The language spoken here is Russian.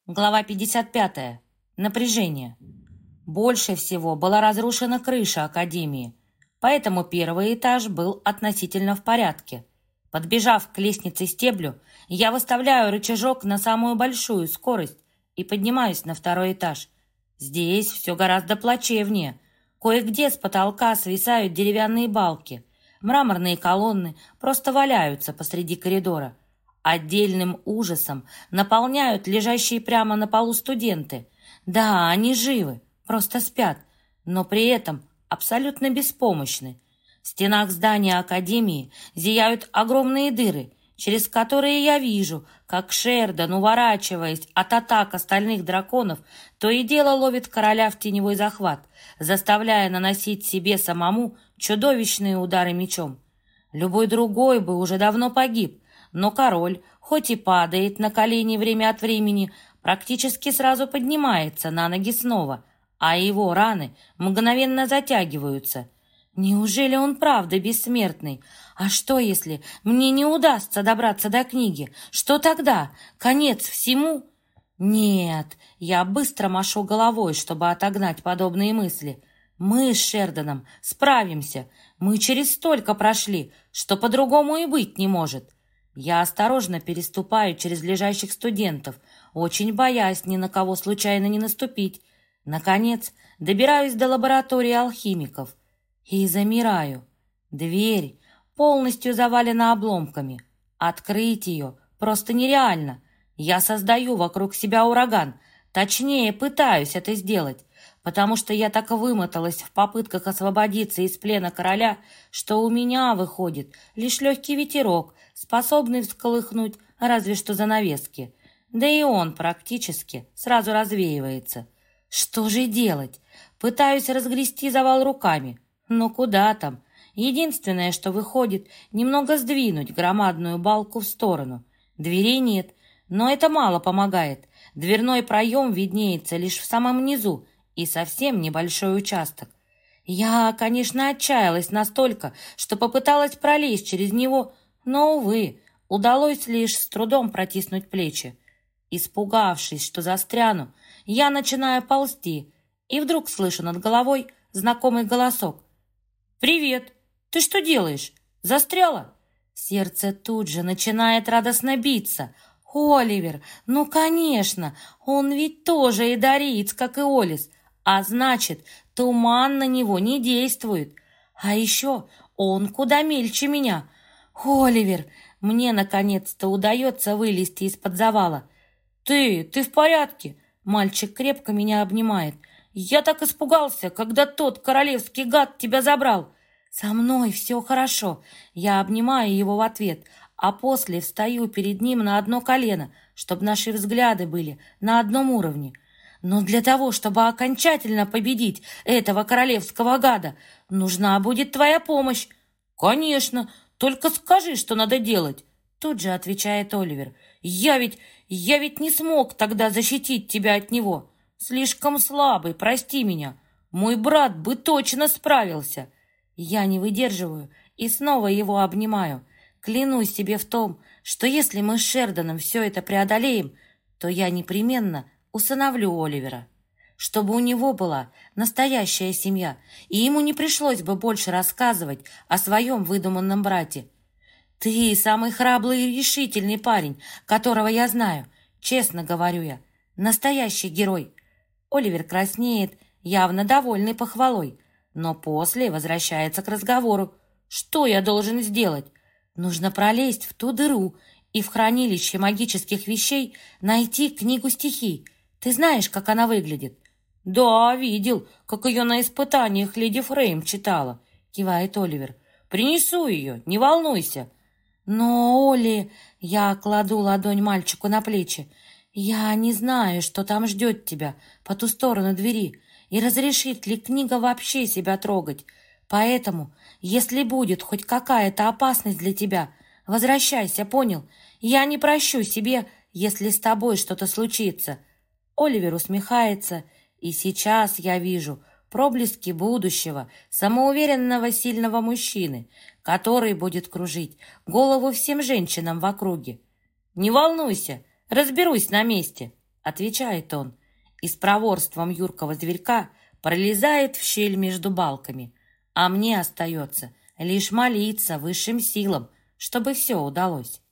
Глава 55. Напряжение. Больше всего была разрушена крыша академии, поэтому первый этаж был относительно в порядке. Подбежав к лестнице стеблю, я выставляю рычажок на самую большую скорость и поднимаюсь на второй этаж. Здесь все гораздо плачевнее. Кое-где с потолка свисают деревянные балки. Мраморные колонны просто валяются посреди коридора. Отдельным ужасом наполняют лежащие прямо на полу студенты. Да, они живы, просто спят, но при этом абсолютно беспомощны. В стенах здания Академии зияют огромные дыры, через которые я вижу, как Шердан, уворачиваясь от атак остальных драконов, то и дело ловит короля в теневой захват, заставляя наносить себе самому чудовищные удары мечом. Любой другой бы уже давно погиб, но король, хоть и падает на колени время от времени, практически сразу поднимается на ноги снова, а его раны мгновенно затягиваются. Неужели он правда бессмертный? А что, если мне не удастся добраться до книги? Что тогда? Конец всему? Нет, я быстро машу головой, чтобы отогнать подобные мысли. Мы с Шерданом справимся. Мы через столько прошли, что по-другому и быть не может. Я осторожно переступаю через лежащих студентов, очень боясь ни на кого случайно не наступить. Наконец, добираюсь до лаборатории алхимиков и замираю. Дверь полностью завалена обломками. Открыть ее просто нереально. Я создаю вокруг себя ураган, точнее, пытаюсь это сделать, потому что я так вымоталась в попытках освободиться из плена короля, что у меня выходит лишь легкий ветерок, способный всколыхнуть разве что занавески. Да и он практически сразу развеивается. Что же делать? Пытаюсь разгрести завал руками. Но куда там? Единственное, что выходит, немного сдвинуть громадную балку в сторону. Дверей нет, но это мало помогает. Дверной проем виднеется лишь в самом низу и совсем небольшой участок. Я, конечно, отчаялась настолько, что попыталась пролезть через него, но, увы, удалось лишь с трудом протиснуть плечи. Испугавшись, что застряну, я начинаю ползти, и вдруг слышу над головой знакомый голосок. «Привет! Ты что делаешь? Застряла?» Сердце тут же начинает радостно биться. «Оливер! Ну, конечно! Он ведь тоже эдариец, как и Олис, а значит, туман на него не действует. А еще он куда мельче меня. Оливер!» Мне наконец-то удается вылезти из-под завала. «Ты в порядке?» Мальчик крепко меня обнимает. «Я так испугался, когда тот королевский гад тебя забрал!» «Со мной все хорошо!» Я обнимаю его в ответ, а после встаю перед ним на одно колено, чтобы наши взгляды были на одном уровне. Но для того, чтобы окончательно победить этого королевского гада, нужна будет твоя помощь. «Конечно, только скажи, что надо делать!» Тут же отвечает Оливер. Я ведь не смог тогда защитить тебя от него. Слишком слабый, прости меня. Мой брат бы точно справился!» Я не выдерживаю и снова его обнимаю. Клянусь себе в том, что если мы с Шерданом все это преодолеем, то я непременно усыновлю Оливера, чтобы у него была настоящая семья, и ему не пришлось бы больше рассказывать о своем выдуманном брате. «Ты самый храбрый и решительный парень, которого я знаю, честно говорю я. Настоящий герой». Оливер краснеет, явно довольный похвалой, но после возвращается к разговору. «Что я должен сделать?» «Нужно пролезть в ту дыру и в хранилище магических вещей найти книгу стихий. Ты знаешь, как она выглядит?» «Да, видел, как ее на испытаниях леди Фрейм читала», — кивает Оливер. «Принесу ее, не волнуйся». «Но, Оли...» — я кладу ладонь мальчику на плечи. «Я не знаю, что там ждет тебя по ту сторону двери, и разрешит ли книга вообще себя трогать. Поэтому, если будет хоть какая-то опасность для тебя, возвращайся, понял? Я не прощу себе, если с тобой что-то случится». Оливер усмехается, и сейчас я вижу проблески будущего, самоуверенного сильного мужчины, который будет кружить голову всем женщинам в округе. «Не волнуйся, разберусь на месте», отвечает он, и с проворством юркого зверька пролезает в щель между балками, а мне остается лишь молиться высшим силам, чтобы все удалось.